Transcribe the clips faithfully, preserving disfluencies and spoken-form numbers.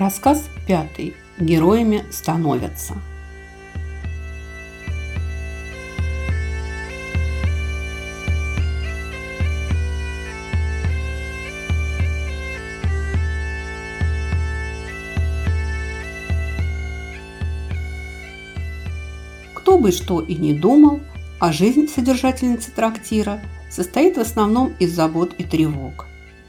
Рассказ пятый. Героями становятся. Кто бы что и не думал, а жизнь содержательницы трактира состоит в основном из забот и тревог.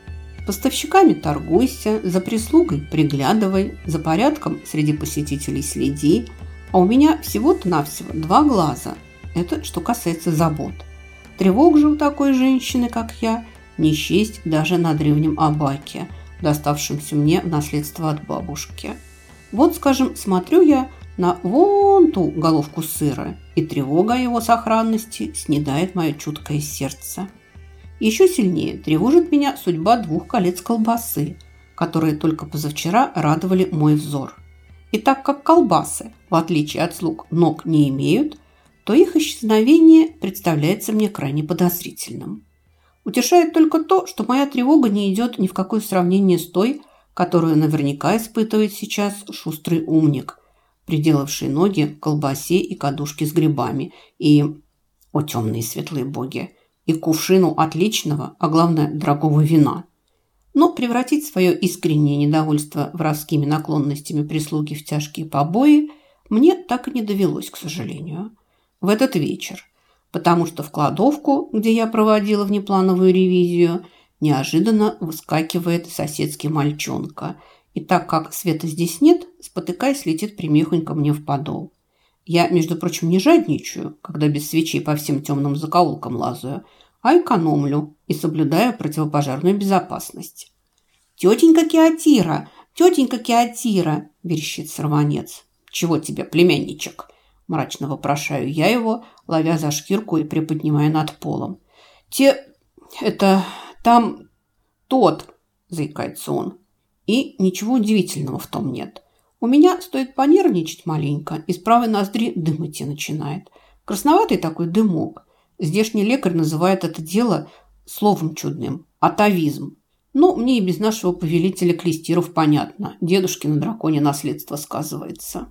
С поставщиками торгуйся, за прислугой приглядывай, за порядком среди посетителей следи, а у меня всего-то навсего два глаза. Это что касается забот. Тревог же у такой женщины, как я, не счесть даже на древнем абаке, доставшемся мне в наследство от бабушки. Вот, скажем, смотрю я на вон ту головку сыра, и тревога о его сохранности снедает мое чуткое сердце. Еще сильнее тревожит меня судьба двух колец колбасы, которые только позавчера радовали мой взор. И так как колбасы, в отличие от слуг, ног не имеют, то их исчезновение представляется мне крайне подозрительным. Утешает только то, что моя тревога не идет ни в какое сравнение с той, которую наверняка испытывает сейчас шустрый умник, приделавший ноги к колбасе и кадушке с грибами и, о темные светлые боги, и кувшину отличного, а главное, дорогого вина. Но превратить свое искреннее недовольство воровскими наклонностями прислуги в тяжкие побои мне так и не довелось, к сожалению. В этот вечер, потому что в кладовку, где я проводила внеплановую ревизию, неожиданно выскакивает соседский мальчонка, и так как света здесь нет, спотыкаясь, летит прямехонько мне в подол. Я, между прочим, не жадничаю, когда без свечей по всем темным закоулкам лазаю, а экономлю и соблюдаю противопожарную безопасность. «Тетенька Кеотира! Тетенька Кеотира!» – верещит сорванец. «Чего тебе, племянничек?» – мрачно вопрошаю я его, ловя за шкирку и приподнимая над полом. «Те... это... там... тот...» – заикается он. И ничего удивительного в том нет. У меня стоит понервничать маленько, из правой ноздри дым идти начинает. Красноватый такой дымок. Здешний лекарь называет это дело словом чудным – атавизм. Но мне и без нашего повелителя Клестиров понятно. Дедушке на драконе наследство сказывается.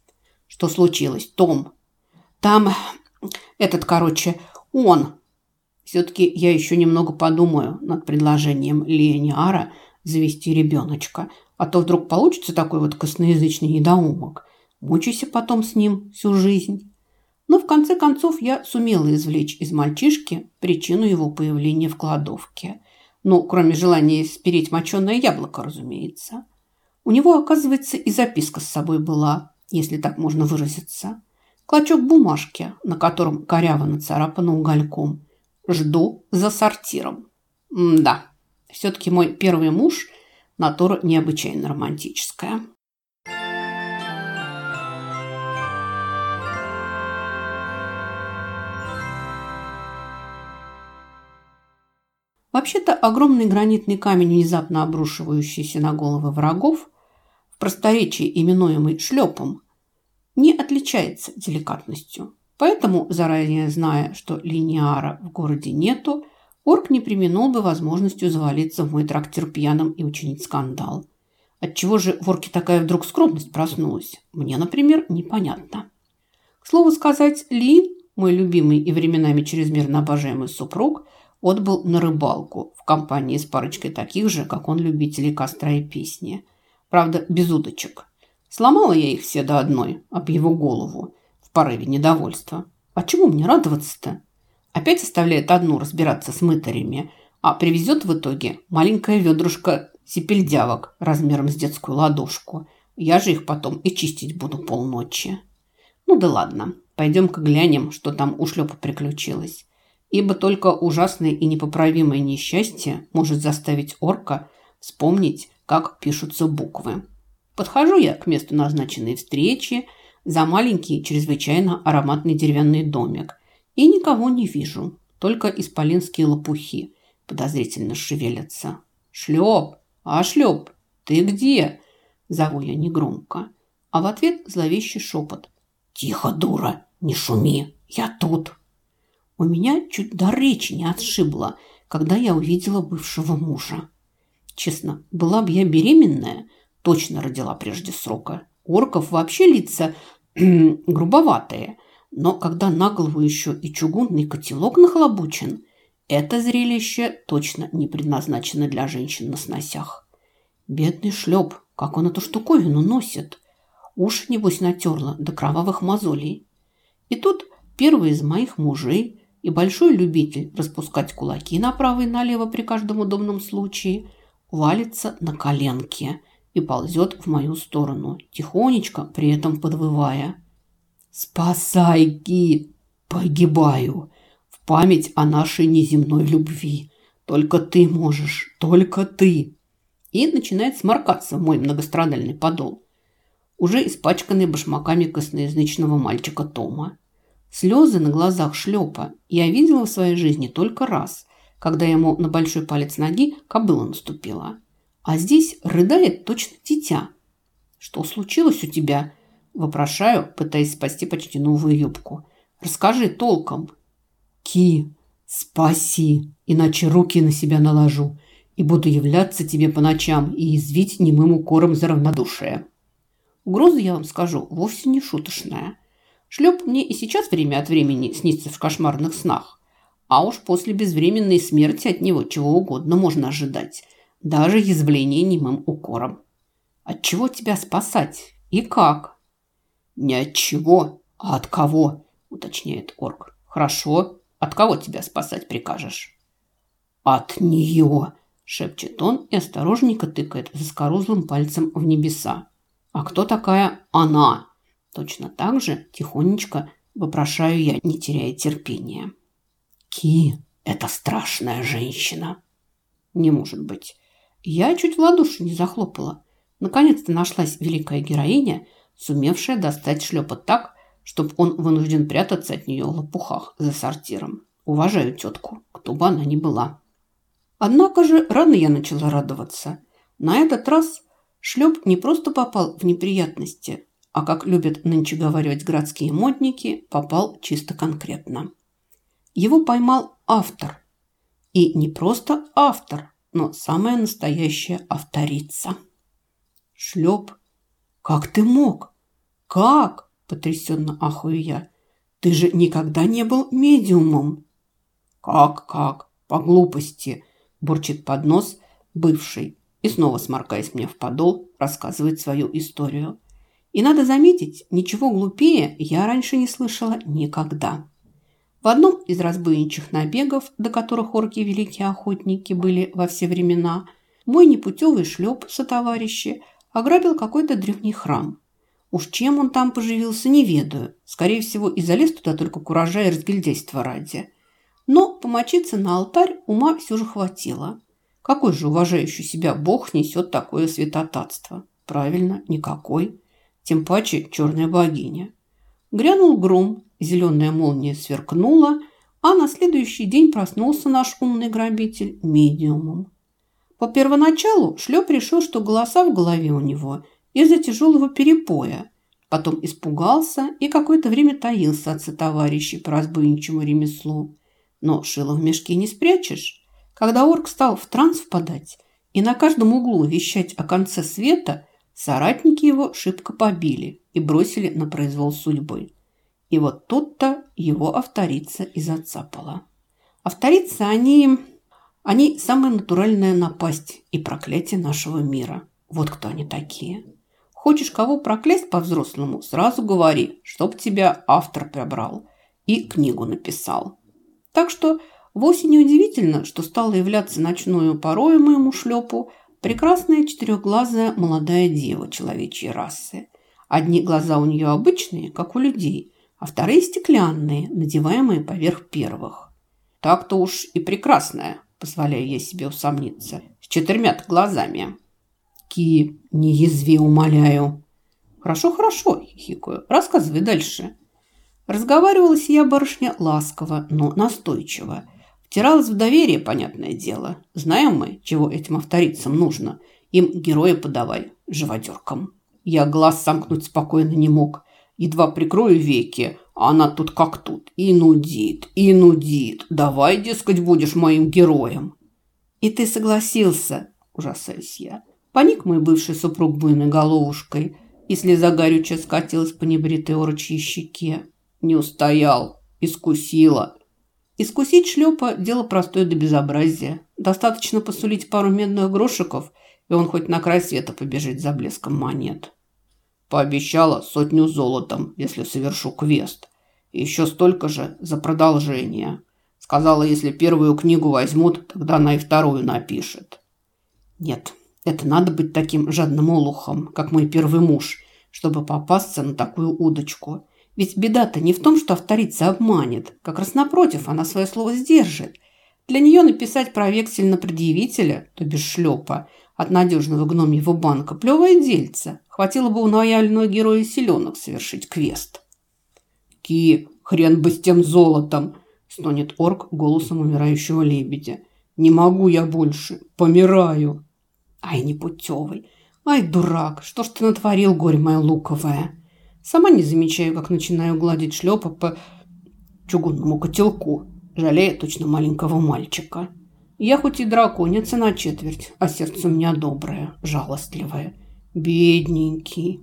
Что случилось, Том? Там этот, короче, он. Все-таки я еще немного подумаю над предложением Лиениара завести ребеночка. А то вдруг получится такой вот косноязычный недоумок. Мучайся потом с ним всю жизнь. Но в конце концов я сумела извлечь из мальчишки причину его появления в кладовке. Ну, кроме желания спереть моченое яблоко, разумеется. У него, оказывается, и записка с собой была, если так можно выразиться. Клочок бумажки, на котором коряво нацарапано угольком. «Жду за сортиром». М-да, все-таки мой первый муж – натура необычайно романтическая. Вообще-то огромный гранитный камень, внезапно обрушивающийся на головы врагов, в просторечии именуемый шлепом, не отличается деликатностью. Поэтому, заранее зная, что Лиениара в городе нету, орк не преминул бы возможностью завалиться в мой трактир пьяным и учинить скандал. Отчего же в орке такая вдруг скромность проснулась? Мне, например, непонятно. К слову сказать, Лин, мой любимый и временами чрезмерно обожаемый супруг, отбыл на рыбалку в компании с парочкой таких же, как он, любителей костра и песни. Правда, без удочек. Сломала я их все до одной, об его голову, в порыве недовольства. А чему мне радоваться-то? Опять оставляет одну разбираться с мытарями, а привезет в итоге маленькое ведрышко сипельдявок размером с детскую ладошку. Я же их потом и чистить буду полночи. Ну да ладно, пойдем-ка глянем, что там у шлепа приключилось. Ибо только ужасное и непоправимое несчастье может заставить орка вспомнить, как пишутся буквы. Подхожу я к месту назначенной встречи за маленький, чрезвычайно ароматный деревянный домик и никого не вижу, только исполинские лопухи подозрительно шевелятся. «Шлеп! А, Шлеп, ты где?» – зову я негромко, а в ответ зловещий шепот. «Тихо, дура, не шуми, я тут!» У меня чуть дар речи не отшибло, когда я увидела бывшего мужа. Честно, была бы я беременная, точно родила прежде срока. У орков вообще лица грубоватые, но когда на голову еще и чугунный котелок нахлобучен, это зрелище точно не предназначено для женщин на сносях. Бедный шлеп, как он эту штуковину носит. Уши, небось, натерла до кровавых мозолей. И тут первый из моих мужей и большой любитель распускать кулаки направо и налево при каждом удобном случае валится на коленки и ползет в мою сторону, тихонечко при этом подвывая. «Спасай, Ги! Погибаю! В память о нашей неземной любви! Только ты можешь, только ты!» И начинает сморкаться в мой многострадальный подол, уже испачканный башмаками косноязычного мальчика Тома. Слезы на глазах шлепа я видела в своей жизни только раз, когда ему на большой палец ноги кобыла наступила. А здесь рыдает точно дитя. «Что случилось у тебя?» – вопрошаю, пытаясь спасти почти новую юбку. «Расскажи толком». «Ки, спаси, иначе руки на себя наложу и буду являться тебе по ночам и извить немым укором за равнодушие». Угроза, я вам скажу, вовсе не шуточная. Шлеп мне и сейчас время от времени снится в кошмарных снах. А уж после безвременной смерти от него чего угодно можно ожидать. Даже язвление немым укором. От чего тебя спасать? И как? Не от чего, а от кого, уточняет орк. Хорошо, от кого тебя спасать прикажешь? От нее, шепчет он и осторожненько тыкает заскорузлым пальцем в небеса. А кто такая она? Точно так же тихонечко вопрошаю я, не теряя терпения. Ки, это страшная женщина. Не может быть. Я чуть в ладоши не захлопала. Наконец-то нашлась великая героиня, сумевшая достать шлепа так, чтобы он вынужден прятаться от нее в лопухах за сортиром. Уважаю тетку, кто бы она ни была. Однако же рано я начала радоваться. На этот раз шлеп не просто попал в неприятности, а, как любят нынче говорить городские модники, попал чисто конкретно. Его поймал автор. И не просто автор, но самая настоящая авторица. Шлеп, как ты мог? Как? Потрясенно ахую я. Ты же никогда не был медиумом. Как, как? По глупости, бурчит под нос бывший. И снова, сморкаясь мне в подол, рассказывает свою историю. И надо заметить, ничего глупее я раньше не слышала никогда. В одном из разбойничьих набегов, до которых орки великие охотники были во все времена, мой непутевый шлеп сотоварищи ограбил какой-то древний храм. Уж чем он там поживился, не ведаю. Скорее всего, и залез туда только куража и разгильдяйства ради. Но помочиться на алтарь ума все же хватило. Какой же уважающий себя бог несет такое святотатство? Правильно, никакой. Тем паче черная богиня. Грянул гром, зеленая молния сверкнула, а на следующий день проснулся наш умный грабитель медиумом. По первоначалу шлеп решил, что голоса в голове у него из-за тяжелого перепоя. Потом испугался и какое-то время таился от сотоварищей по разбойничьему ремеслу. Но шило в мешке не спрячешь. Когда орк стал в транс впадать и на каждом углу вещать о конце света, соратники его шибко побили и бросили на произвол судьбы. И вот тут-то его авторица и зацапала. Авторицы, они... они самая натуральная напасть и проклятие нашего мира. Вот кто они такие. Хочешь кого проклясть по-взрослому, сразу говори, чтоб тебя автор прибрал и книгу написал. Так что вовсе не удивительно, что стала являться ночную порою моему шлепу прекрасная четырехглазая молодая дева человечьей расы. Одни глаза у нее обычные, как у людей, а вторые стеклянные, надеваемые поверх первых. Так-то уж и прекрасная, позволяю я себе усомниться, с четырьмя глазами. Ки, не язви, умоляю. Хорошо, хорошо, хихикаю, рассказывай дальше. Разговаривала сия барышня ласково, но настойчиво. Втиралась в доверие, понятное дело. Знаем мы, чего этим авторицам нужно. Им героя подавай, живодеркам. Я глаз сомкнуть спокойно не мог. Едва прикрою веки, а она тут как тут. И нудит, и нудит. Давай, дескать, будешь моим героем. И ты согласился, ужасаюсь я. Поник мой бывший супруг буйной головушкой, и слеза горючая скатилась по небритой орочьей щеке. Не устоял, искусила. Искусить шлепа – дело простое до безобразия. Достаточно посулить пару медных грошиков, и он хоть на край света побежит за блеском монет. Пообещала сотню золотом, если совершу квест. И еще столько же за продолжение. Сказала, если первую книгу возьмут, тогда она и вторую напишет. Нет, это надо быть таким жадным олухом, как мой первый муж, чтобы попасться на такую удочку. Ведь беда-то не в том, что авторица обманет. Как раз напротив, она свое слово сдержит. Для нее написать про вексель на предъявителя, то бишь шлепа, от надежного гномьего банка, плевое дельце. Хватило бы у лояльного героя селенок совершить квест. «Ки, хрен бы с тем золотом!» – стонет орк голосом умирающего лебедя. «Не могу я больше, помираю!» «Ай, непутевый! Ай, дурак! Что ж ты натворил, горе мое луковое?» Сама не замечаю, как начинаю гладить шлепа по чугунному котелку, жалея точно маленького мальчика. Я хоть и драконица на четверть, а сердце у меня доброе, жалостливое. Бедненький.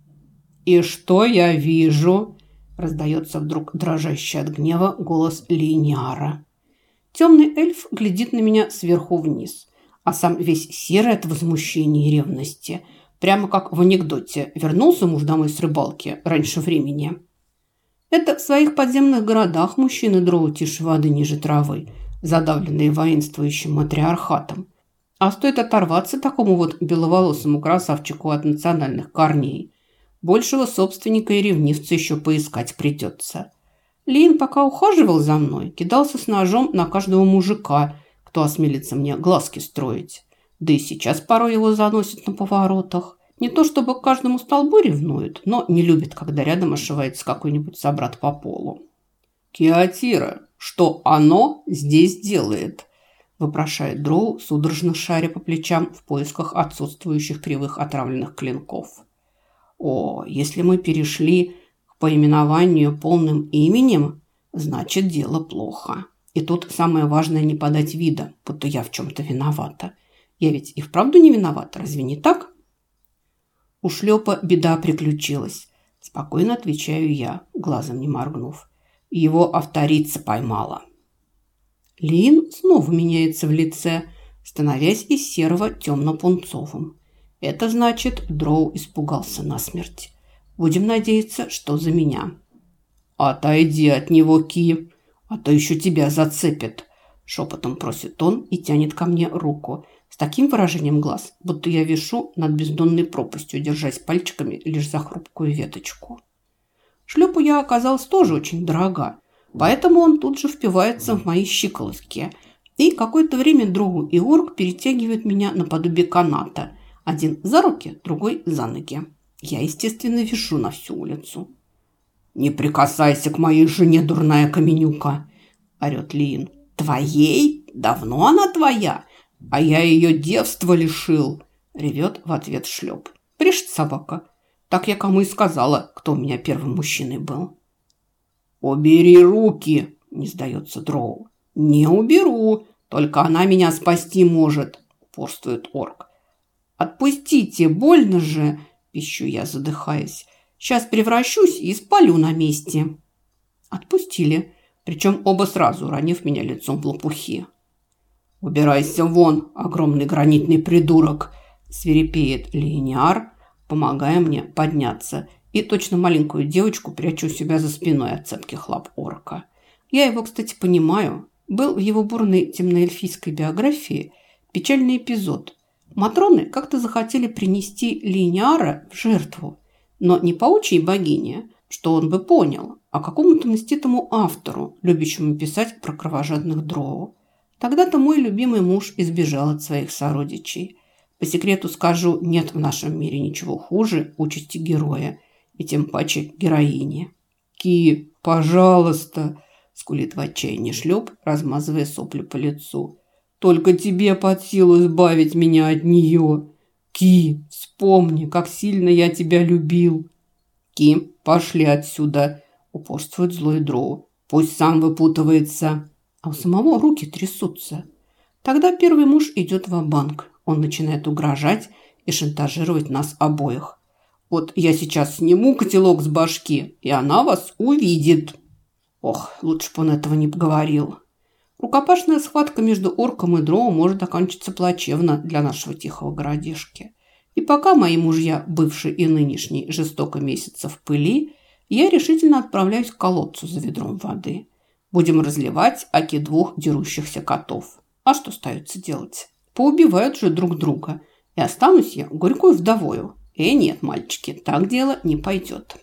«И что я вижу?» – раздается вдруг дрожащий от гнева голос Линиара. Темный эльф глядит на меня сверху вниз, а сам весь серый от возмущения и ревности, прямо как в анекдоте «Вернулся муж домой с рыбалки раньше времени». Это в своих подземных городах мужчины дроу тише воды ниже травы, задавленные воинствующим матриархатом. А стоит оторваться такому вот беловолосому красавчику от национальных корней, большего собственника и ревнивца еще поискать придется. Лин, пока ухаживал за мной, кидался с ножом на каждого мужика, кто осмелится мне глазки строить. Да и сейчас порой его заносит на поворотах. Не то чтобы к каждому столбу ревнует, но не любит, когда рядом ошивается какой-нибудь собрат по полу. «Киатира, что оно здесь делает?» – вопрошает дроу, судорожно шаря по плечам в поисках отсутствующих кривых отравленных клинков. «О, если мы перешли к поименованию полным именем, значит, дело плохо. И тут самое важное не подать вида, будто я в чем-то виновата. Я ведь и вправду не виновата, разве не так?» У шлепа беда приключилась. Спокойно отвечаю я, глазом не моргнув. Его авторица поймала. Лин снова меняется в лице, становясь из серого темно-пунцовым. Это значит, дроу испугался насмерть. Будем надеяться, что за меня. «Отойди от него, Ки, а то еще тебя зацепит», – шепотом просит он и тянет ко мне руку с таким выражением глаз, будто я вишу над бездонной пропастью, держась пальчиками лишь за хрупкую веточку. Шлепу я оказалась тоже очень дорога, поэтому он тут же впивается в мои щиколотки, и какое-то время дроу и орк перетягивают меня наподобие каната, один за руки, другой за ноги. Я, естественно, вишу на всю улицу. «Не прикасайся к моей жене, дурная каменюка!» – орет Лиин. «Твоей? Давно она твоя? А я ее девства лишил!» – ревет в ответ шлеп. «Пришь, собака! Так я кому и сказала, кто у меня первым мужчиной был». «Убери руки!» – не сдается дроу. «Не уберу, только она меня спасти может!» – упорствует орк. «Отпустите, больно же!» – пищу я, задыхаясь. «Сейчас превращусь и спалю на месте». Отпустили, причем оба сразу, уронив меня лицом в лопухи. «Убирайся вон, огромный гранитный придурок!» – свирепеет Линиар, помогая мне подняться, и точно маленькую девочку прячу себя за спиной от цепких лап орка. Я его, кстати, понимаю. Был в его бурной темноэльфийской биографии печальный эпизод. Матроны как-то захотели принести Линиара в жертву, но не паучьей богине, что он бы понял, а какому-то мститому автору, любящему писать про кровожадных дроу. Тогда-то мой любимый муж избежал от своих сородичей. По секрету скажу, нет в нашем мире ничего хуже участи героя, и тем паче героини. «Ки, пожалуйста!» – скулит в отчаянии шлеп, размазывая сопли по лицу. «Только тебе под силу избавить меня от нее! Ки, вспомни, как сильно я тебя любил!» «Ки, пошли отсюда!» – упорствует злой дроу. «Пусть сам выпутывается!» А у самого руки трясутся. Тогда первый муж идет ва-банк. Он начинает угрожать и шантажировать нас обоих. Вот я сейчас сниму котелок с башки, и она вас увидит. Ох, лучше бы он этого не говорил. Рукопашная схватка между орком и дроу может окончиться плачевно для нашего тихого городишки. И пока мои мужья, бывший и нынешний, жестоко месяца в пыли, я решительно отправляюсь к колодцу за ведром воды. Будем разливать оки двух дерущихся котов. А что остается делать? Поубивают же друг друга. И останусь я горькую вдовою. Э, нет, мальчики, так дело не пойдет.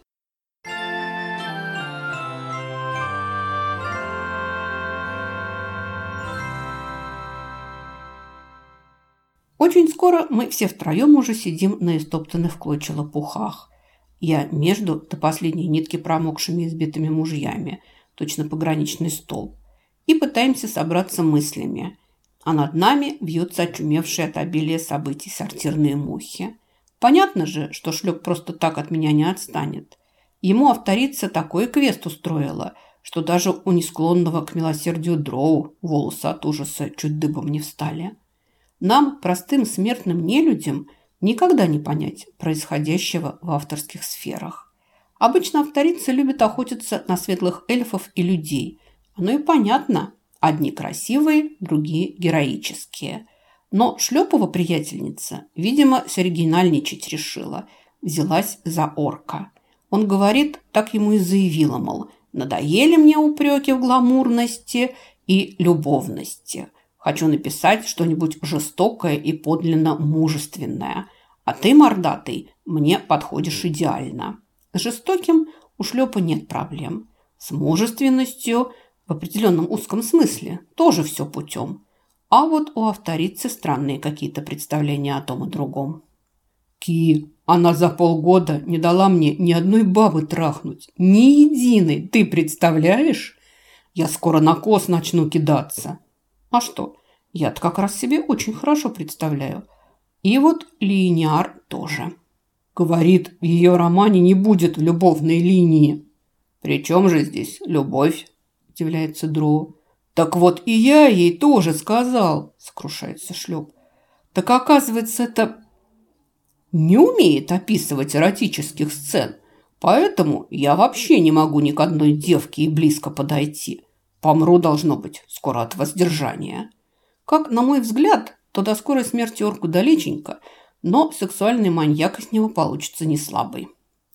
Очень скоро мы все втроем уже сидим на истоптанных в клочья лопухах. Я между до последней нитки промокшими и избитыми мужьями, точно пограничный столб, и пытаемся собраться мыслями. А над нами вьются очумевшие от обилия событий сортирные мухи. Понятно же, что Шлеп просто так от меня не отстанет. Ему авторица такой квест устроила, что даже у несклонного к милосердию дроу волосы от ужаса чуть дыбом не встали. Нам, простым смертным нелюдям, никогда не понять происходящего в авторских сферах. Обычно авторицы любят охотиться на светлых эльфов и людей. Оно и понятно. Одни красивые, другие героические. Но Шлепова приятельница, видимо, соригинальничать решила. Взялась за орка. Он говорит, так ему и заявила, мол, надоели мне упреки в гламурности и любовности. Хочу написать что-нибудь жестокое и подлинно мужественное. А ты, мордатый, мне подходишь идеально. С жестоким у Шлепа нет проблем. С мужественностью в определенном узком смысле тоже все путем. А вот у авторицы странные какие-то представления о том и другом. Ки, она за полгода не дала мне ни одной бабы трахнуть. Ни единой, ты представляешь? Я скоро на кос начну кидаться. А что, я-то как раз себе очень хорошо представляю. И вот Линиар тоже. Говорит, в ее романе не будет любовной линии. При чем же здесь любовь? Удивляется Дроу. Так вот и я ей тоже сказал, сокрушается Шлеп. Так оказывается, это не умеет описывать эротических сцен. Поэтому я вообще не могу ни к одной девке и близко подойти. Помру, должно быть, скоро от воздержания. Как, на мой взгляд, то до скорой смерти орку далеченько, но сексуальный маньяк из него получится не слабый.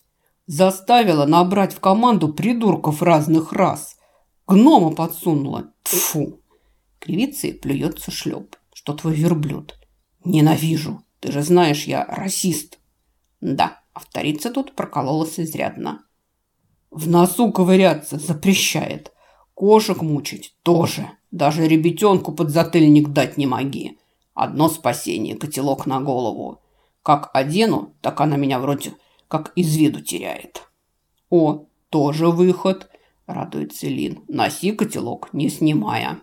Заставила набрать в команду придурков разных рас. Гнома подсунула. Тьфу! Кривится и плюется Шлеп. Что твой верблюд? Ненавижу. Ты же знаешь, я расист. Да, авторица тут прокололась изрядно. В носу ковыряться запрещает. Кошек мучить тоже. Даже ребятенку подзатыльник дать не моги. Одно спасение – котелок на голову. Как одену, так она меня вроде как из виду теряет. О, тоже выход, радуется Лин. Носи котелок, не снимая.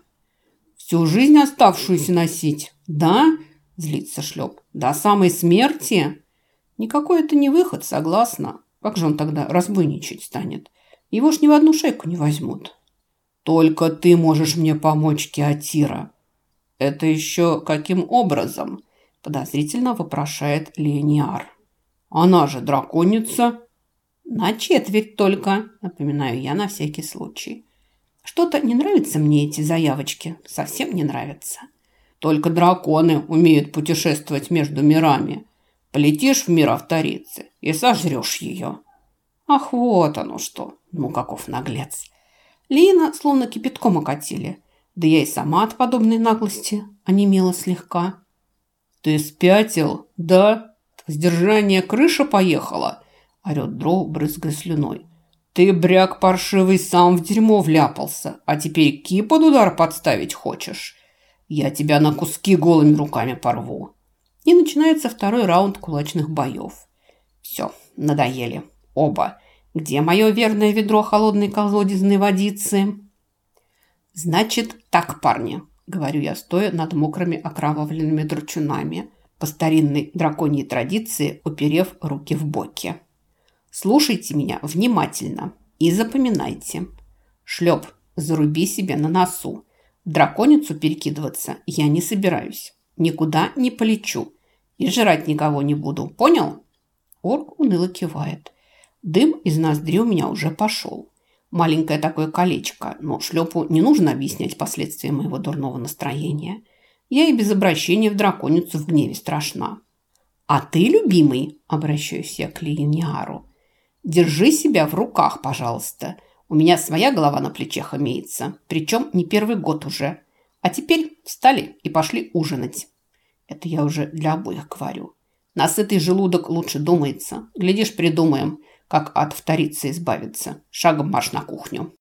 Всю жизнь оставшуюся носить, да? Злится Шлеп. До самой смерти? Никакой это не выход, согласна. Как же он тогда разбойничать станет? Его ж ни в одну шейку не возьмут. Только ты можешь мне помочь, Киатира. Это еще каким образом? Подозрительно вопрошает Линиар. Она же драконица. На четверть только, напоминаю я на всякий случай. Что-то не нравятся мне эти заявочки. Совсем не нравятся. Только драконы умеют путешествовать между мирами. Полетишь в мир авторицы и сожрешь ее. Ах, вот оно что. Ну, каков наглец. Лина словно кипятком окатили. Да я и сама от подобной наглости онемела слегка. Ты спятил, да? Сдержание крыша поехала, орет Дроу, брызгая слюной. Ты, бряк паршивый, сам в дерьмо вляпался, а теперь Ки под удар подставить хочешь? Я тебя на куски голыми руками порву. И начинается второй раунд кулачных боев. Все, надоели. Оба. Где мое верное ведро холодной колодезной водицы? Значит, так, парни, говорю я, стоя над мокрыми окровавленными дручунами, по старинной драконьей традиции, уперев руки в боки. Слушайте меня внимательно и запоминайте. Шлеп, заруби себе на носу. В драконицу перекидываться я не собираюсь. Никуда не полечу. И жрать никого не буду, понял? Орк уныло кивает. Дым из ноздри у меня уже пошел. Маленькое такое колечко, но шлепу не нужно объяснять последствия моего дурного настроения. Я и без обращения в драконицу в гневе страшна. А ты, любимый, обращаюсь я к Линиару, держи себя в руках, пожалуйста. У меня своя голова на плечах имеется, причем не первый год уже. А теперь встали и пошли ужинать. Это я уже для обоих говорю. На сытый желудок лучше думается. Глядишь, придумаем, как от вторицы избавиться. Шагом марш на кухню.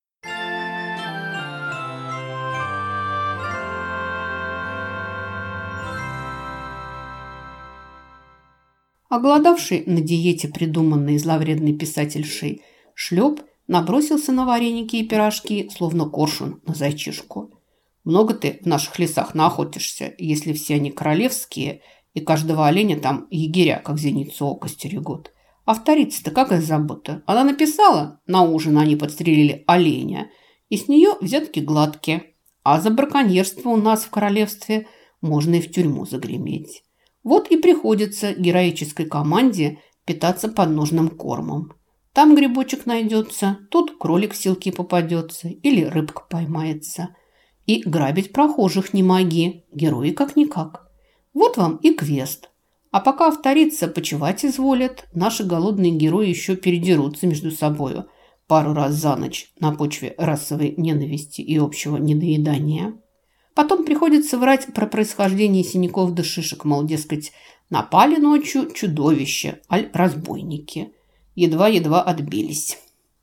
Оголодавший на диете, придуманной зловредной писательшей, шлеп набросился на вареники и пирожки, словно коршун на зайчишку. Много ты в наших лесах наохотишься, если все они королевские, и каждого оленя там егеря, как зеницу ока, стерегут. А вторица-то какая забота? Она написала, на ужин они подстрелили оленя, и с нее взятки гладкие. А за браконьерство у нас в королевстве можно и в тюрьму загреметь. Вот и приходится героической команде питаться подножным кормом. Там грибочек найдется, тут кролик в силки попадется или рыбка поймается. И грабить прохожих не моги, герои как-никак. Вот вам и квест. А пока вторица почивать изволят, наши голодные герои еще передерутся между собою пару раз за ночь на почве расовой ненависти и общего недоедания. Потом приходится врать про происхождение синяков да шишек, мол, дескать, напали ночью чудовище, аль разбойники. Едва-едва отбились.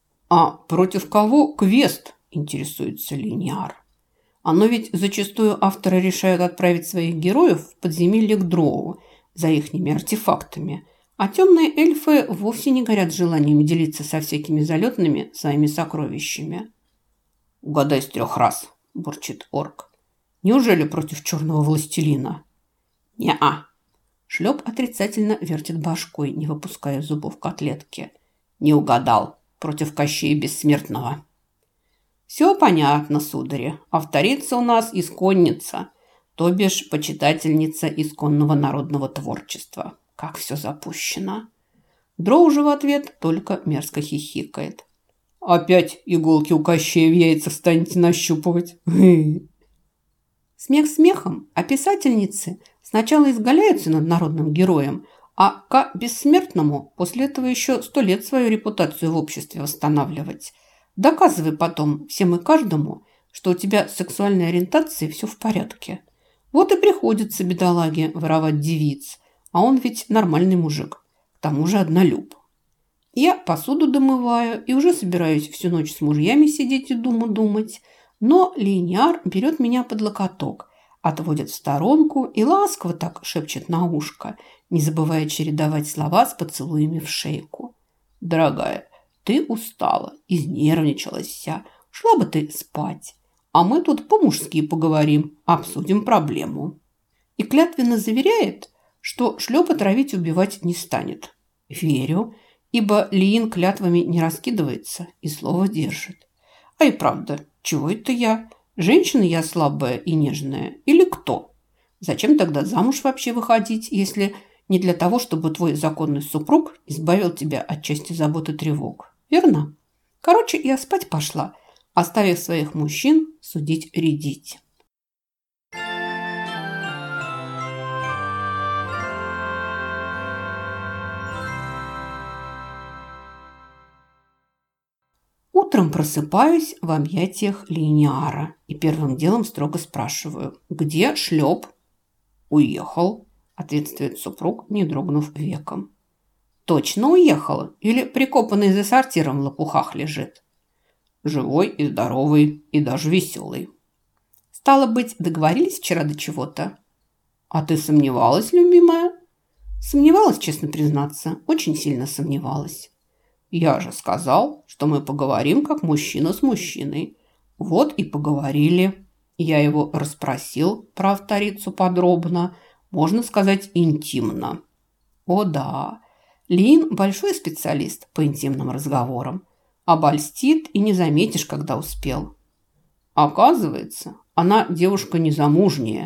А против кого квест, интересуется Линиар? Оно ведь зачастую авторы решают отправить своих героев в подземелье к Дроу за ихними артефактами, а темные эльфы вовсе не горят желанием делиться со всякими залетными своими сокровищами. «Угадай с трех раз», – бурчит орк. «Неужели против черного властелина?» «Не-а». Шлеп отрицательно вертит башкой, не выпуская зубов котлетки. «Не угадал. Против Кощея Бессмертного». «Все понятно, судари. Авторица у нас исконница, то бишь почитательница исконного народного творчества. Как все запущено». Дроу же в ответ только мерзко хихикает. «Опять иголки у Кощея в яйцах станете нащупывать?» Смех смехом, а писательницы сначала изгаляются над народным героем, а к бессмертному после этого еще сто лет свою репутацию в обществе восстанавливать. Доказывай потом всем и каждому, что у тебя с сексуальной ориентацией все в порядке. Вот и приходится бедолаге воровать девиц, а он ведь нормальный мужик, к тому же однолюб. Я посуду домываю и уже собираюсь всю ночь с мужьями сидеть и думу думать, но Линиар берет меня под локоток, отводит в сторонку и ласково так шепчет на ушко, не забывая чередовать слова с поцелуями в шейку. «Дорогая, ты устала, изнервничалась вся, шла бы ты спать, а мы тут по-мужски поговорим, обсудим проблему». И клятвенно заверяет, что шлепа травить убивать не станет. Верю, ибо Лиин клятвами не раскидывается и слово держит. А и правда, чего это я? Женщина я слабая и нежная? Или кто? Зачем тогда замуж вообще выходить, если не для того, чтобы твой законный супруг избавил тебя от части забот и тревог? Верно? Короче, я спать пошла, оставив своих мужчин судить-рядить. Утром просыпаюсь в объятиях Линиара и первым делом строго спрашиваю, где шлеп? «Уехал», – ответствует супруг, не дрогнув веком. «Точно уехал? Или прикопанный за сортиром в лопухах лежит?» «Живой и здоровый, и даже веселый». «Стало быть, договорились вчера до чего-то?» «А ты сомневалась, любимая?» «Сомневалась, честно признаться, очень сильно сомневалась». «Я же сказал, что мы поговорим, как мужчина с мужчиной. Вот и поговорили. Я его расспросил про авторицу подробно, можно сказать, интимно». «О да, Лин большой специалист по интимным разговорам. Обольстит и не заметишь, когда успел». «Оказывается, она девушка незамужняя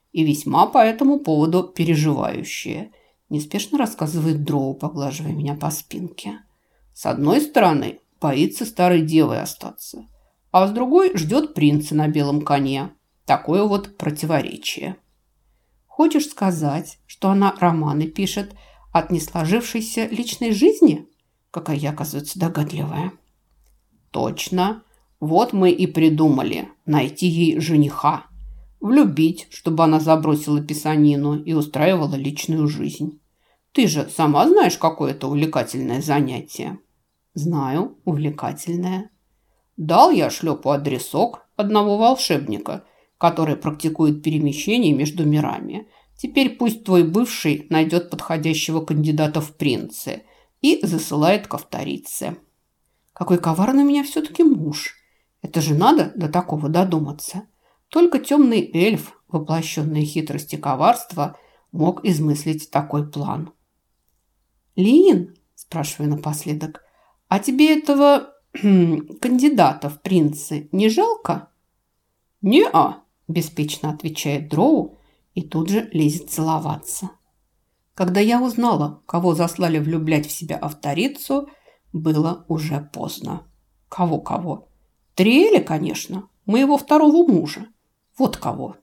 и весьма по этому поводу переживающие, неспешно рассказывает Дроу, поглаживая меня по спинке. С одной стороны, боится старой девой остаться, а с другой ждет принца на белом коне. Такое вот противоречие. Хочешь сказать, что она романы пишет от несложившейся личной жизни? Какая я, оказывается, догадливая. Точно. Вот мы и придумали найти ей жениха. Влюбить, чтобы она забросила писанину и устраивала личную жизнь. Ты же сама знаешь, какое это увлекательное занятие. Знаю, увлекательное. Дал я шлепу адресок одного волшебника, который практикует перемещение между мирами. Теперь пусть твой бывший найдет подходящего кандидата в принцы и засылает ко вторице. Какой коварный у меня все-таки муж. Это же надо до такого додуматься. Только темный эльф, воплощенный хитрость и коварство, мог измыслить такой план. «Лин?» – спрашиваю напоследок. «А тебе этого кандидата в принцы не жалко?» «Не-а», – беспечно отвечает Дроу и тут же лезет целоваться. Когда я узнала, кого заслали влюблять в себя авторицу, было уже поздно. Кого-кого? Триэля, конечно, моего второго мужа. Вот кого.